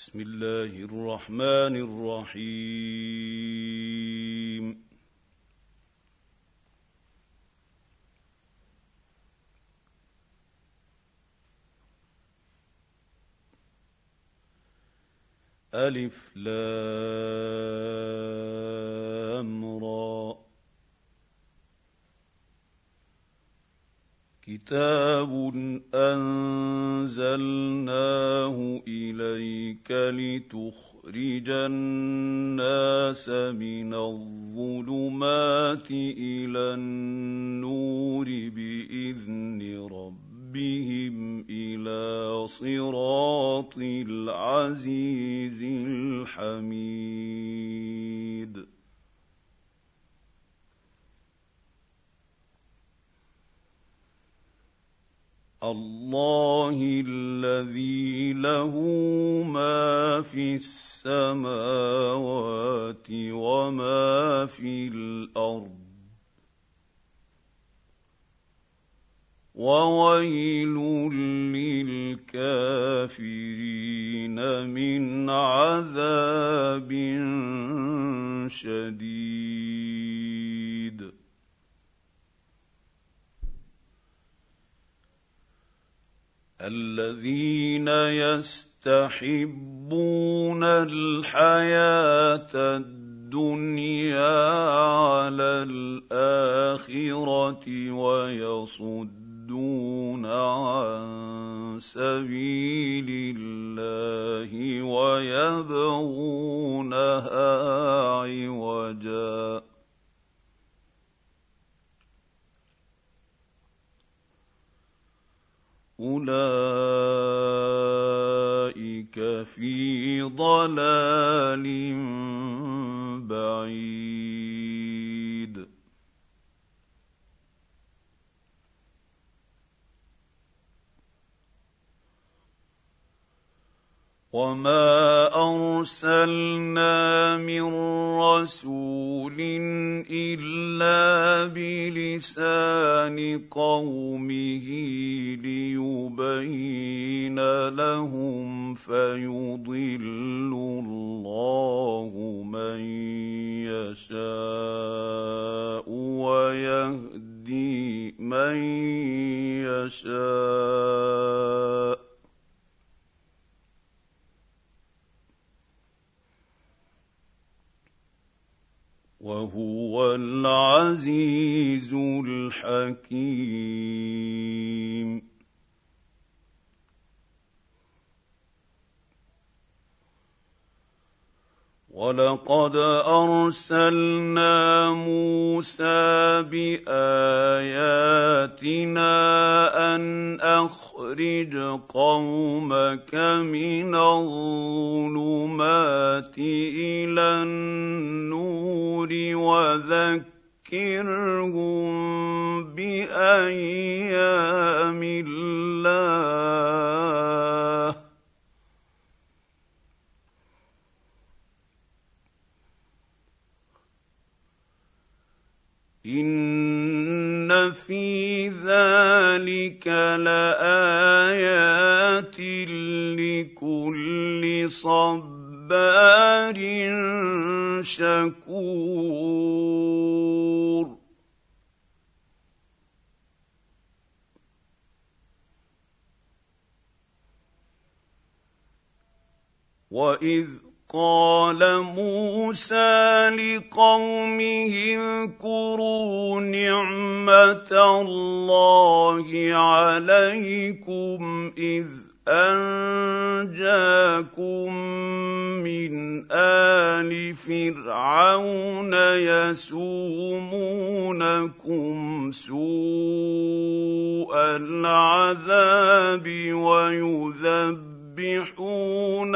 بسم الله الرحمن الرحيم. ألف لام را. كتاب أنزلناه إليك لتخرج الناس من الظلمات إلى النور بإذن ربهم إلى صراط العزيز الحميد. الله الذي له ما في السماوات وما في الأرض، وويل للكافرين من عذاب شديد. الذين يستحبون الحياة الدنيا على الآخرة ويصدون عن سبيل الله ويبغونها عوجا، أولئك في ضلال بعيد. وما أرسلنا من رسول إلا بلسان قومه ليبين لهم، فيضل الله من يشاء ويهدي من يشاء، وهو العزيز الحكيم. ولقد أرسلنا موسى بآياتنا أن أخرج قومك من الظلمات إلى النور وذكرهم بأيام الله، إن في ذلك لآيات لكل صبار شكور. وإذ قال موسى لقومه اذكروا نعمة الله عليكم إذ أنجاكم من آل فرعون يسومونكم سوء العذاب ويذبحون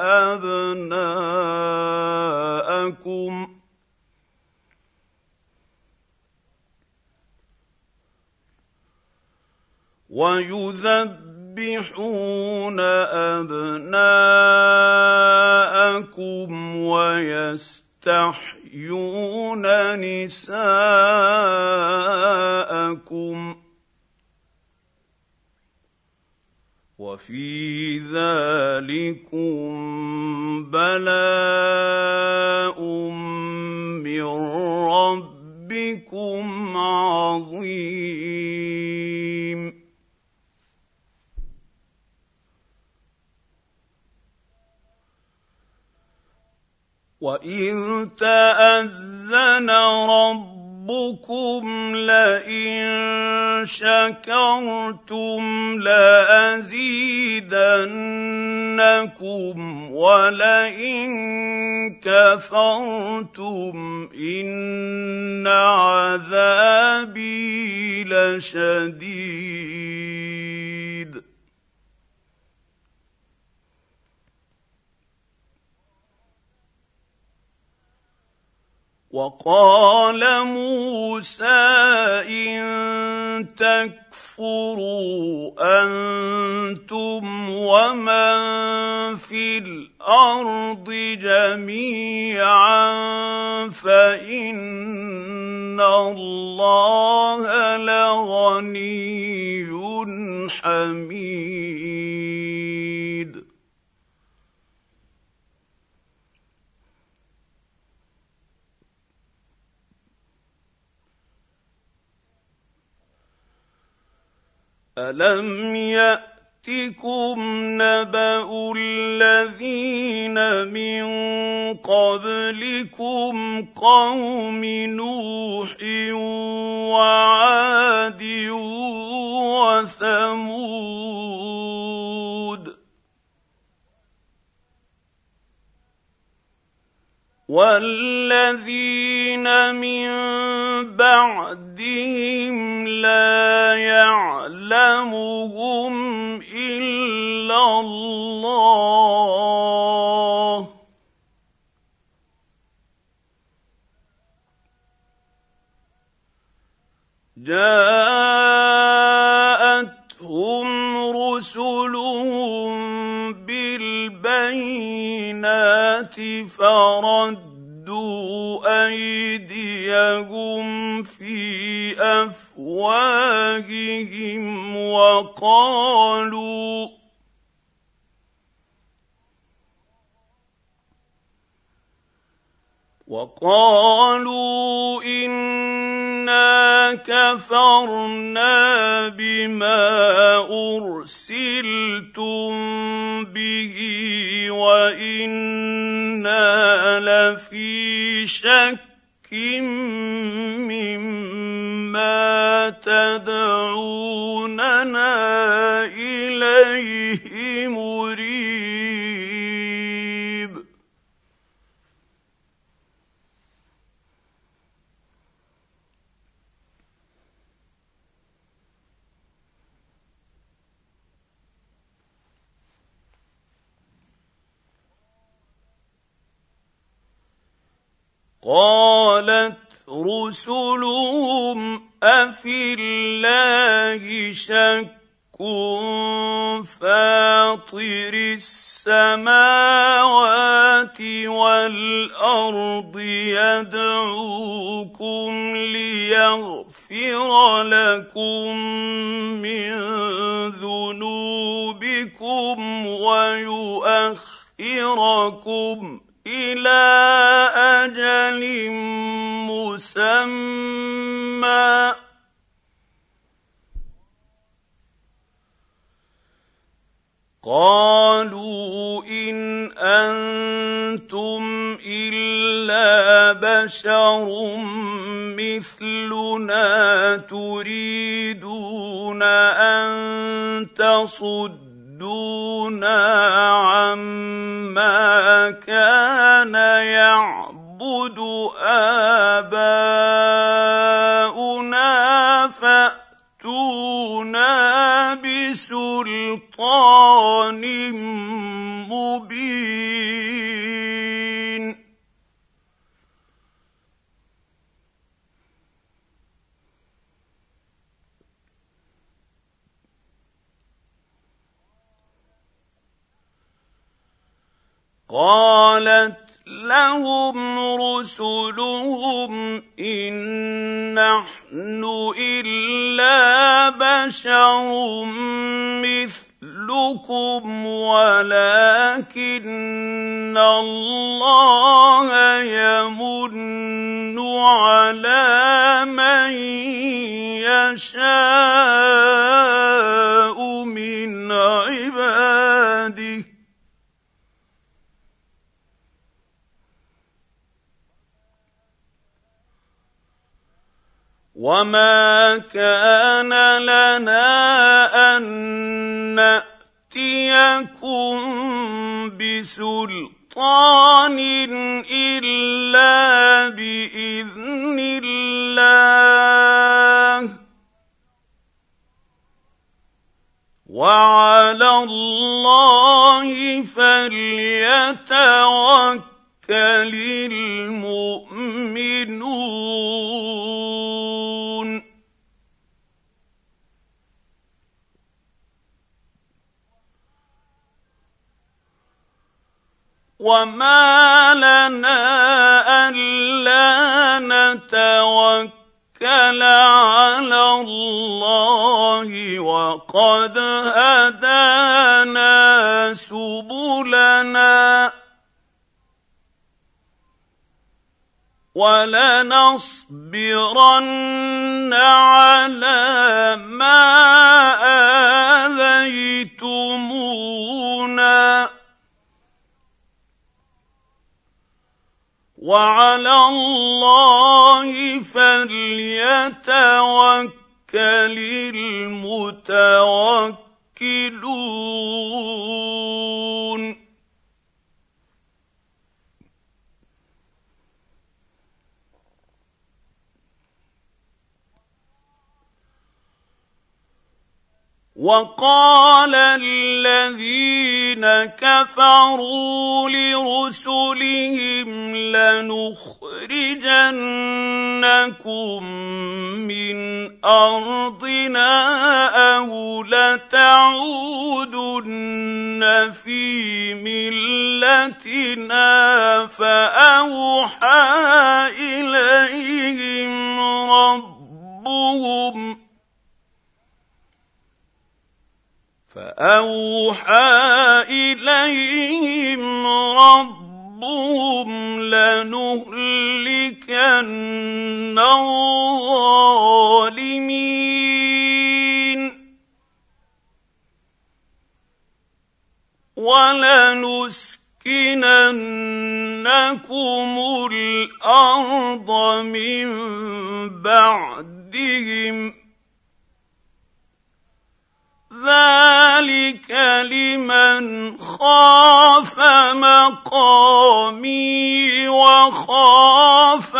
أبناءكم ويستحيون نساءكم، وفي ذلكم بلاء من ربكم عظيم وإذ تأذن ربكم لئن شكرتم لأزيدنكم ولئن كفرتم إن عذابي لشديد وقال موسى إن تكفروا أنتم ومن في الأرض جميعا فإن الله لغني حميد ألم يأتكم نبأ الذين من قبلكم قوم نوح وعاد وثمود والذين من بعدهم لا يعلمهم إلا الله جاءتهم رسلهم بالبينات فردوا أيديهم في أفواههم وقالوا إنا كفرنا بما أرسلتم به وإنا لفي شك مما تدعوننا إليه مريب قالت رسلهم أفي الله شك فاطر السماوات والأرض يدعوكم ليغفر لكم من ذنوبكم ويؤخركم إلى أجل مسمى قالوا إن أنتم إلا بشر مثلنا تريدون أن تصدونا عما كان يعبد آباؤنا فأتونا بسلطان مبين قالت لهم رسلهم إن نحن إلا بشر مثلكم مثلكم ولكن الله يمن على من يشاء من عباده وما كان لنا أن نأتيكم بسلطان إلا بإذن الله وعلى الله فليتوكل المؤمنون وما لنا ألا نتوكل على الله وقد هدانا سبلنا ولنصبرن على ما آذيتمونا وعلى الله فليتوكل المتوكلون وقال الذين كفروا لرسلهم لنخرجنكم من أرضنا أو لتعودن في ملتنا فأوحى إليهم ربهم لنهلكن الظالمين ولنسكننكم الأرض من بعدهم ذلك لمن خاف مقامي وخاف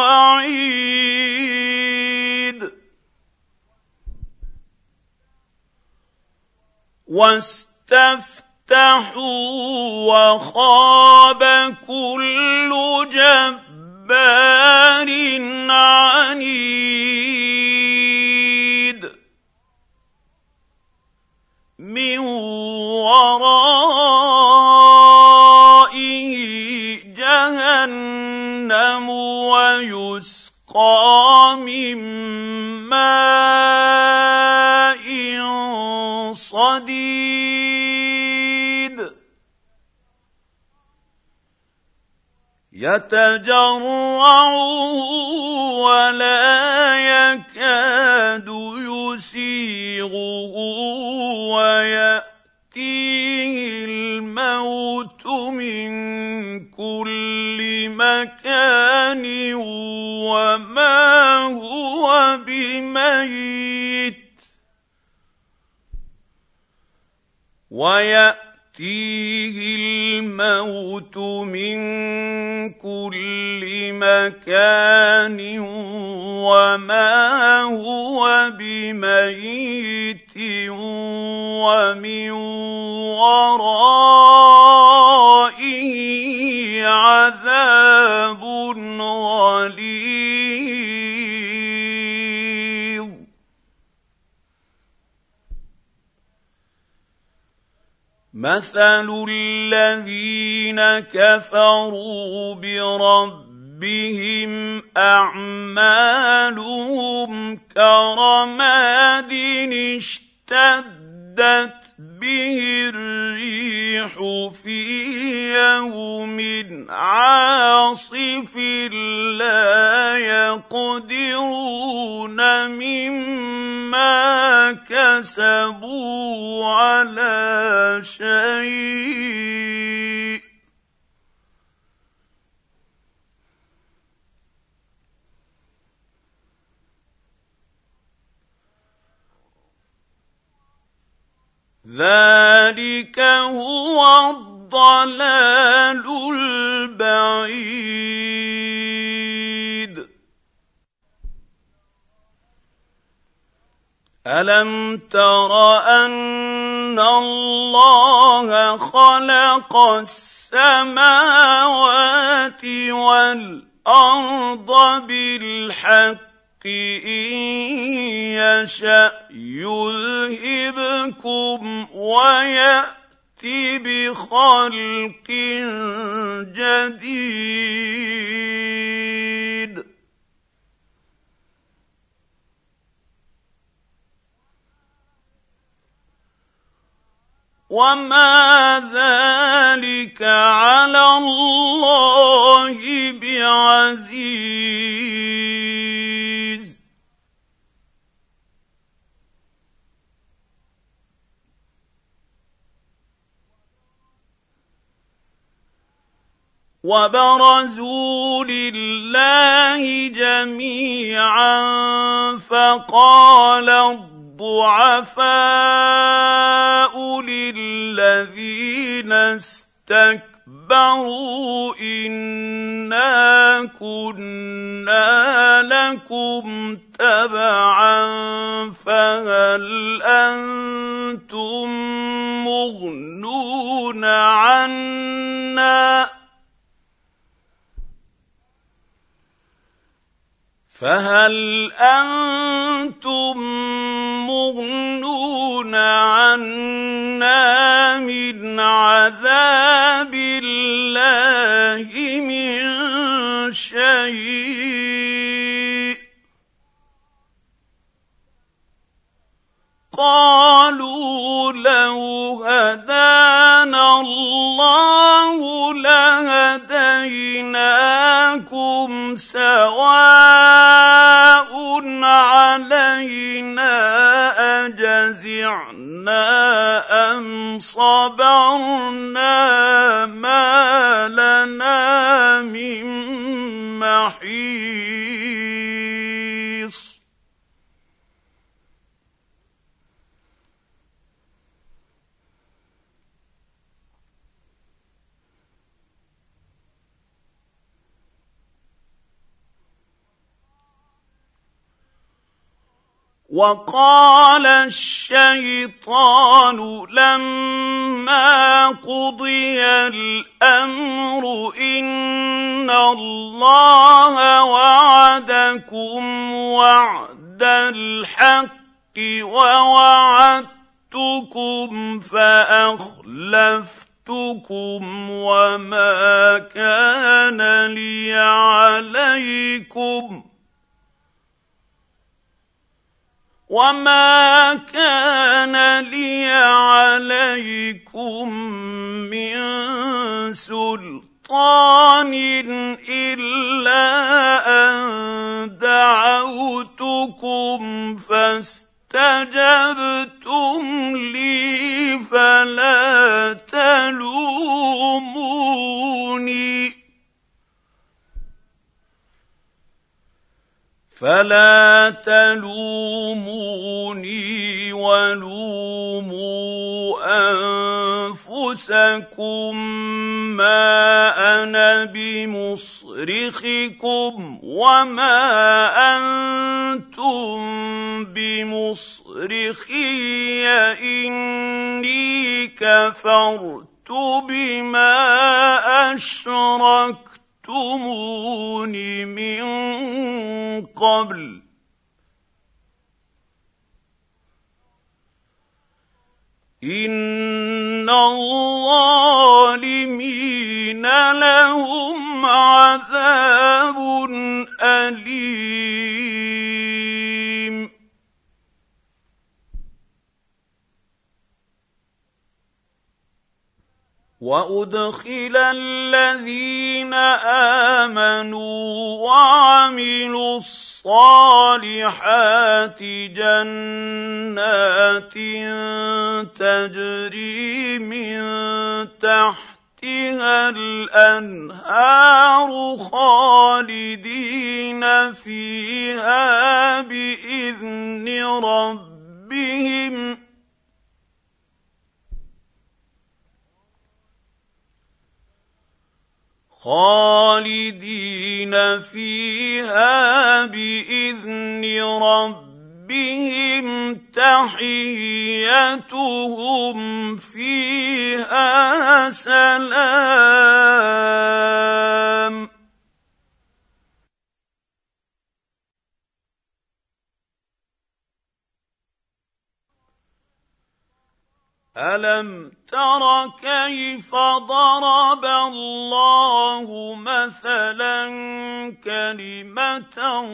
وعيد واستفتحوا وخاب كل جبار عنيد من ورائه جهنم ويسقى من ماء صديد يتجرعه ولا يكاد يسيغه ويأتيه الموت من كل مكان وما هو بميت ويأتيه الموت من كل مكان وما هو بميت ومن ورائه عذاب غليظ مثل الذين كفروا بربهم أعمالهم كرماد اشتدت به الريح في يوم عاصف لا يقدرون مما كسبوا على شيء ذلك هو الضلال البعيد ألم تر أن الله خلق السماوات والأرض بالحق إن يشأ يذهبكم ويأت بخلق جديد وما ذلك على الله بعزيز وبرزوا لله جميعا فقال الضعفاء للذين استكبروا إنا كنا لكم تبعا فهل أنتم مغنون عنا من عذاب الله من شيء قالوا لو هدانا الله لهديناكم سواء علينا أجزعنا أم صبرنا ما لنا من محيص وقال الشيطان لما قضي الأمر إن الله وعدكم وعد الحق ووعدتكم فأخلفتكم وما كان لي عليكم من سلطان إلا أن دعوتكم فاستجبتم لي فلا تلوموني ولوموا أنفسكم ما أنا بمصرخكم وما أنتم بمصرخي إني كفرت بما أشركتمون من قبل إن الظالمين لهم عذاب أليم وادخل الذين امنوا وعملوا الصالحات جنات تجري من تحتها الانهار خالدين فيها باذن ربهم تحيتهم فيها سلام. ألم تر كيف ضرب الله مثلا كلمة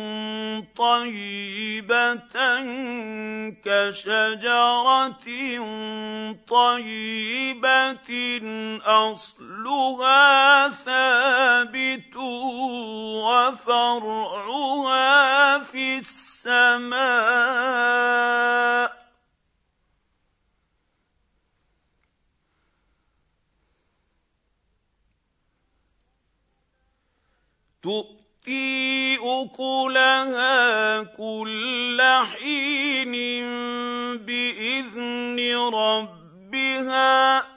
طيبة كشجرة طيبة أصلها ثابت وفرعها في السماء تؤتي أكلها كل حين بإذن ربها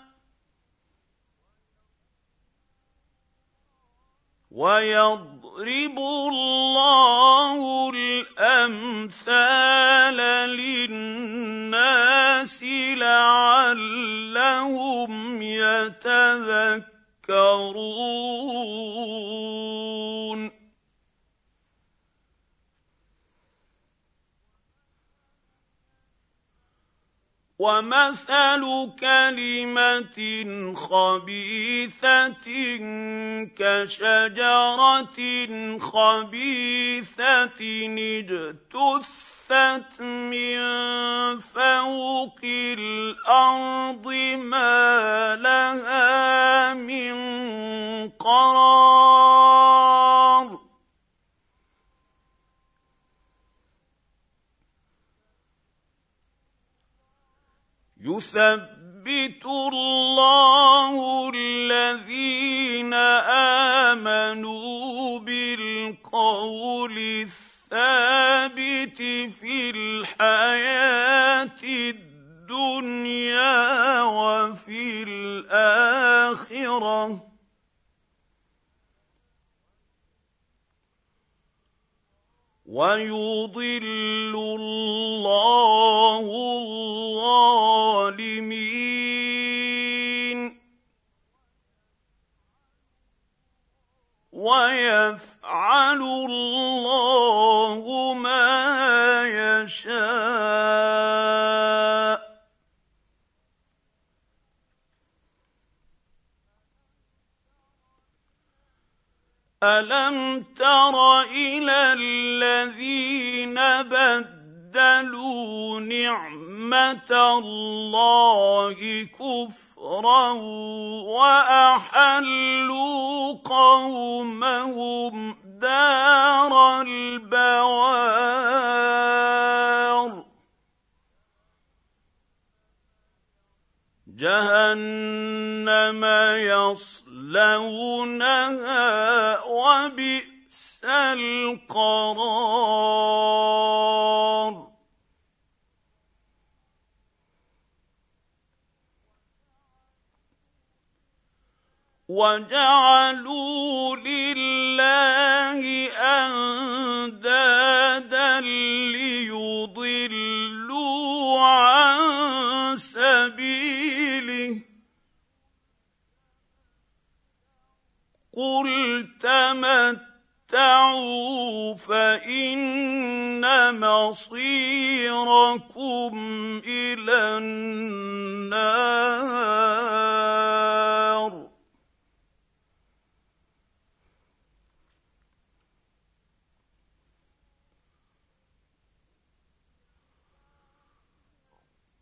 ويضرب الله الأمثال للناس لعلهم يتذكرون. ومثل كلمة خبيثة كشجرة خبيثة اجتثت من فوق الأرض ما لها من قرار. يثبت الله الذين آمنوا بالقول الثابت في الحياة الدنيا وفي الآخرة ويضل الله الظالمين ويفعل الله ما يشاء. ألم تر إلى الذين بدلوا نعمة الله كفرا وأحلوا قومهم دار البوار جهنم يصلونها وبئس القرار. وجعلوا لله أندادا ليضلوا عن سبيله قل تمتعوا فإن مصيركم إلى النار.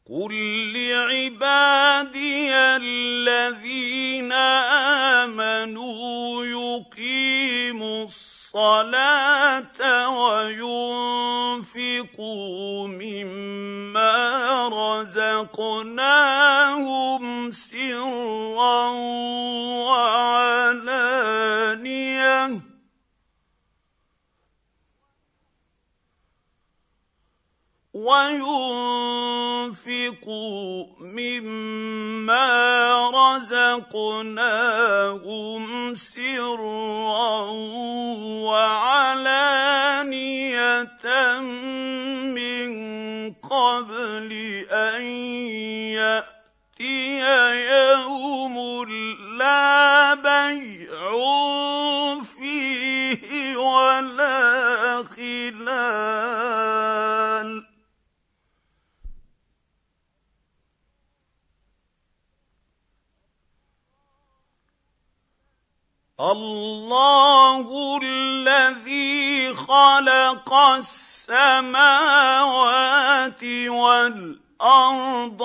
قل لعبادي الذين آمنوا يقيموا الصلاة وينفقوا مما رزقناهم سرا وعلانية من قبل أن يأتي يوم لا بيع فيه ولا خلال. الله الذي خلق السماوات والأرض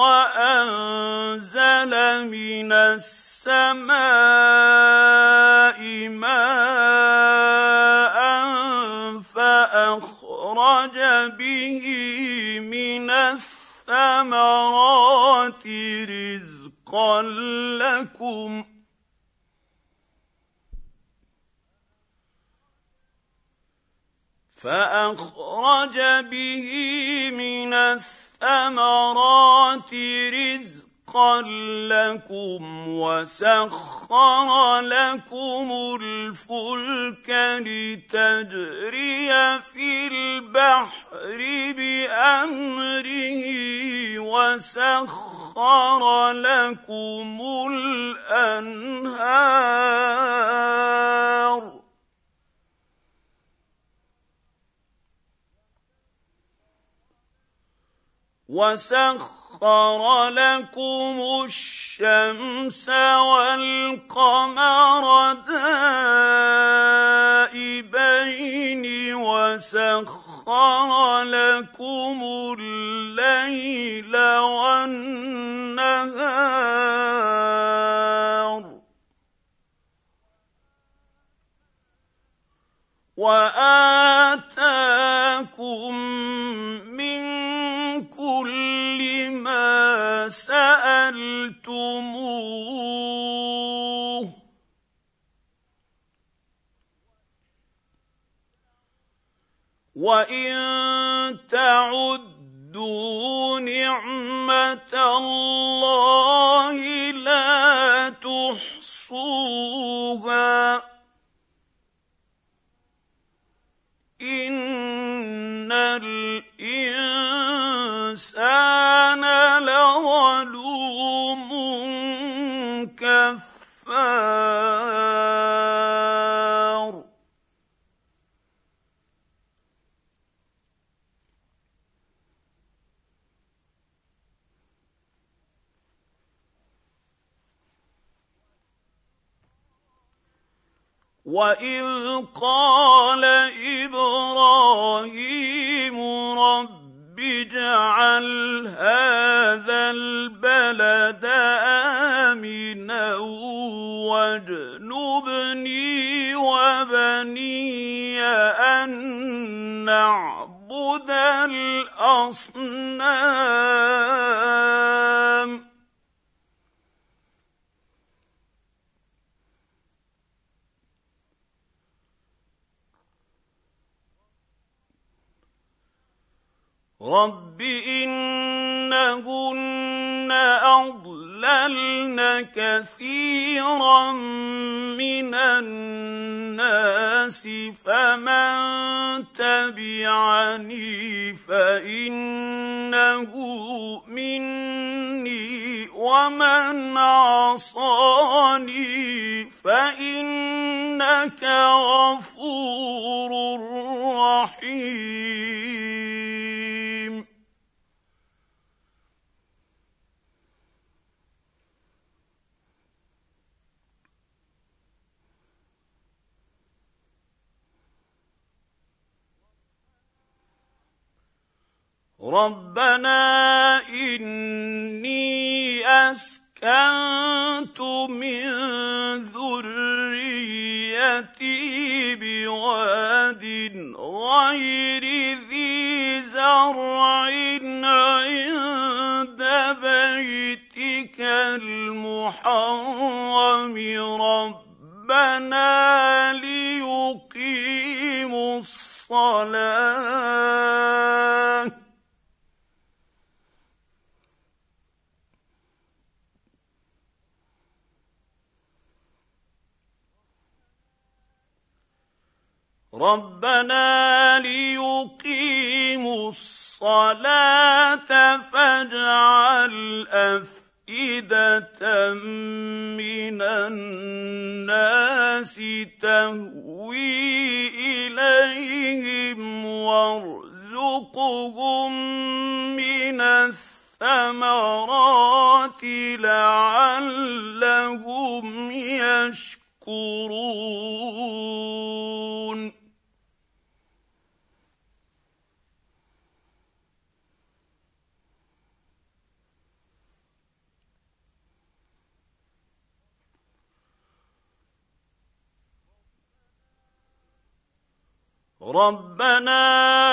وأنزل من السماء ماء فأخرج به من الثمرات رزقا لكم وسخر لكم الفلك لتجري في البحر بأمره وسخر لكم الأنهار وسخر لكم الشمس والقمر دائبين وسخر لكم الليل والنهار وآتاكم من كل ما سألتموه وإن تعدوا نعمة الله لا تحصوها إن الإنسان لظلوم كفار. وإذ قال إبراهيم رب اجعل هذا البلد آمنا واجنبني وبني أن نعبد الأصنام رب إنهن أضللن كثيرا من الناس فمن تبعني فإنه مني ومن عصاني فإنك غفور رحيم. ربنا إني أسكنت من ذريتي بواد غير ذي زرع عند بيتك المحرم ربنا ليقيموا الصلاة فاجعل أفئدة من الناس تهوي إليهم وارزقهم من الثمرات لعلهم يشكرون ربنا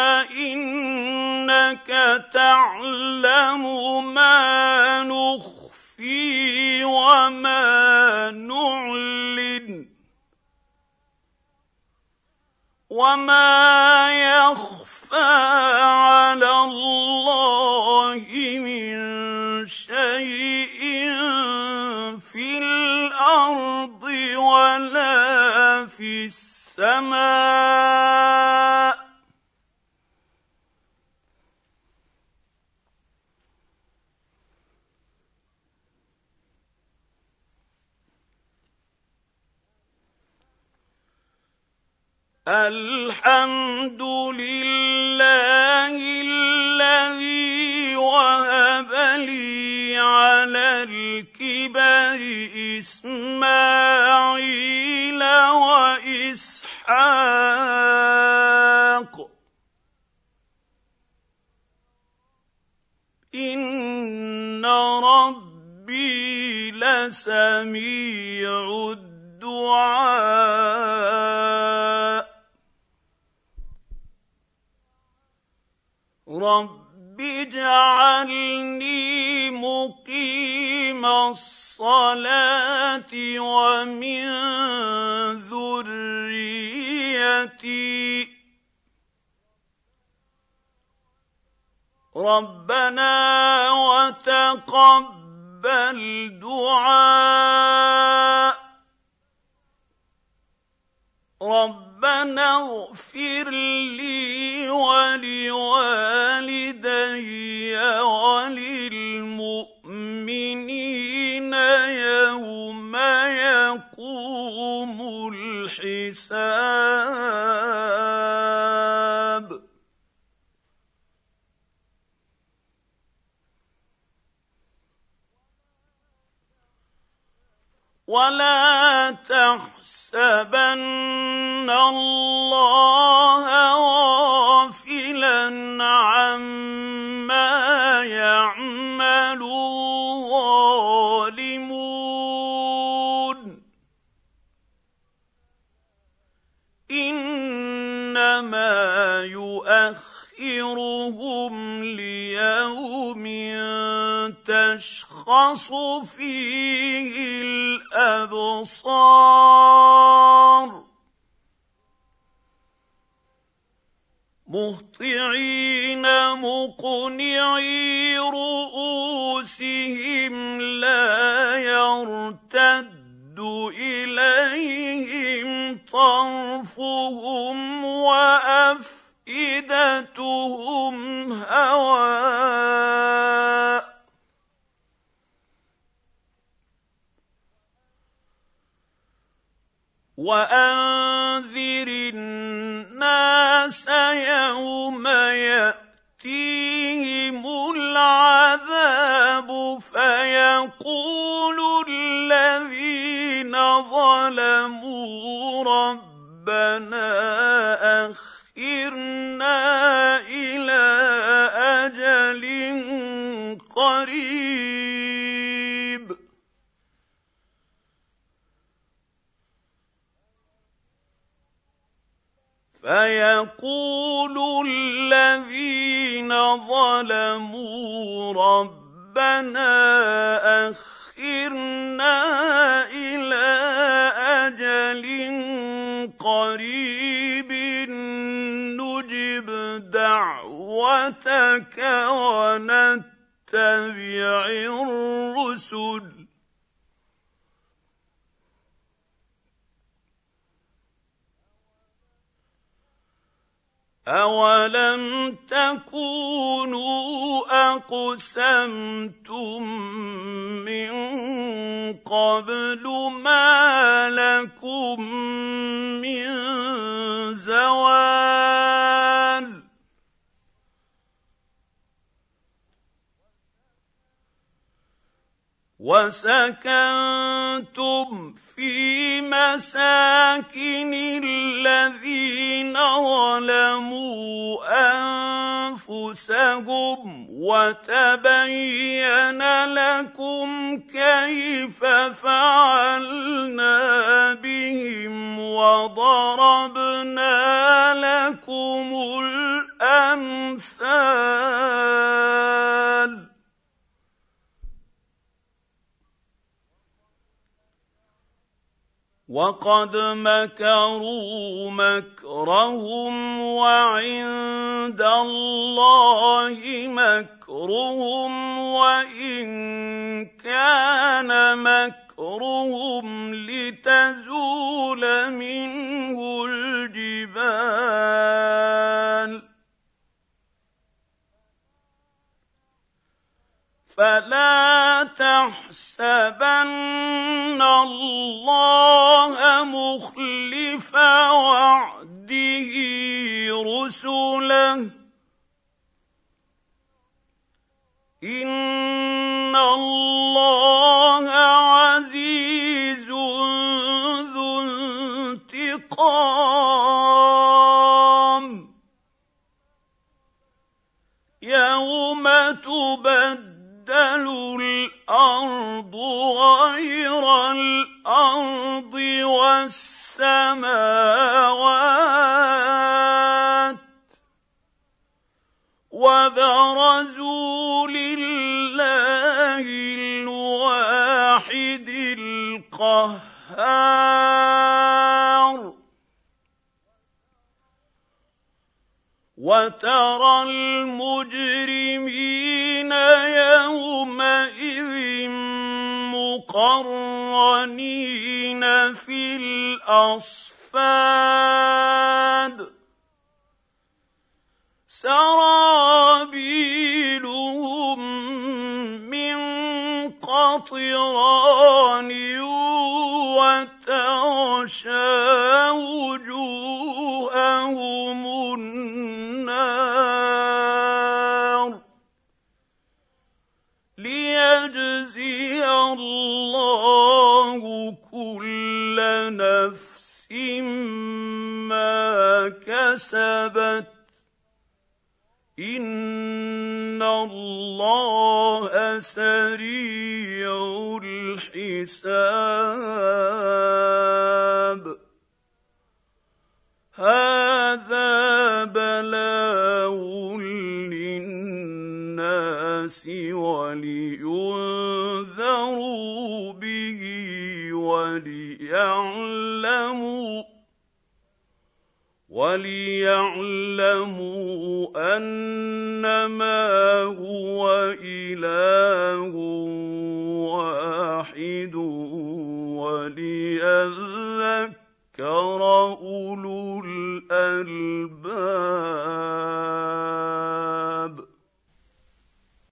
إنك تعلم ما نخفي وما نعلن وما يخفى على الله من شيء في الأرض ولا في السماء الحمد لله الذي وهب لي على الكبر إسماعيل وإسحاق إن ربي لسميع الدعاء رب اجعلني مقيم الصلاة ومن ذريتي ربنا وتقبل دعاء ربنا اغفر لي ولوالدي وللمؤمنين يوم يقوم الحساب ولا تحسبن الله غافلا عما يعمل الظالمون إنما يؤخرهم ليوم تشخص فيه الأبصار مهطعين مقنعي رؤوسهم لا يرتد إليهم طرفهم وأفئدتهم هواء وأنذر الناس يوم يأتيهم العذاب فيقول الذين ظلموا ربنا أخرنا إلى أجل فيقول الذين ظلموا ربنا أخرنا إلى أجل قريب نجب دعوتك ونتبع الرسل أولم تكونوا أقسمتم من قبل ما لكم من زوال وسكنتم في مساكن الذين ظلموا أنفسهم وتبين لكم كيف فعلنا بهم وضربنا لكم الأمثال وقد مكروا مكرهم وعند الله مكرهم وإن كان مكرهم لتزول منه الجبال فلا تحسبن الله مخلف وعده رسله إن الله عزيز ذو انتقام يوم تبدل الأرض غير الأرض والسماوات وبرزوا لله الواحد القهار وترى المجرمين يومئذ مقرنين في الأصفاد سرابيلهم من قطران وتغشى وجوههم النار ليجزي الله كل نفس ما كسبت إن الله سريع الحساب هذا بلاغ للناس ولينذروا به وليعلموا أنما هو إله واحد وليذكر أولو الألباب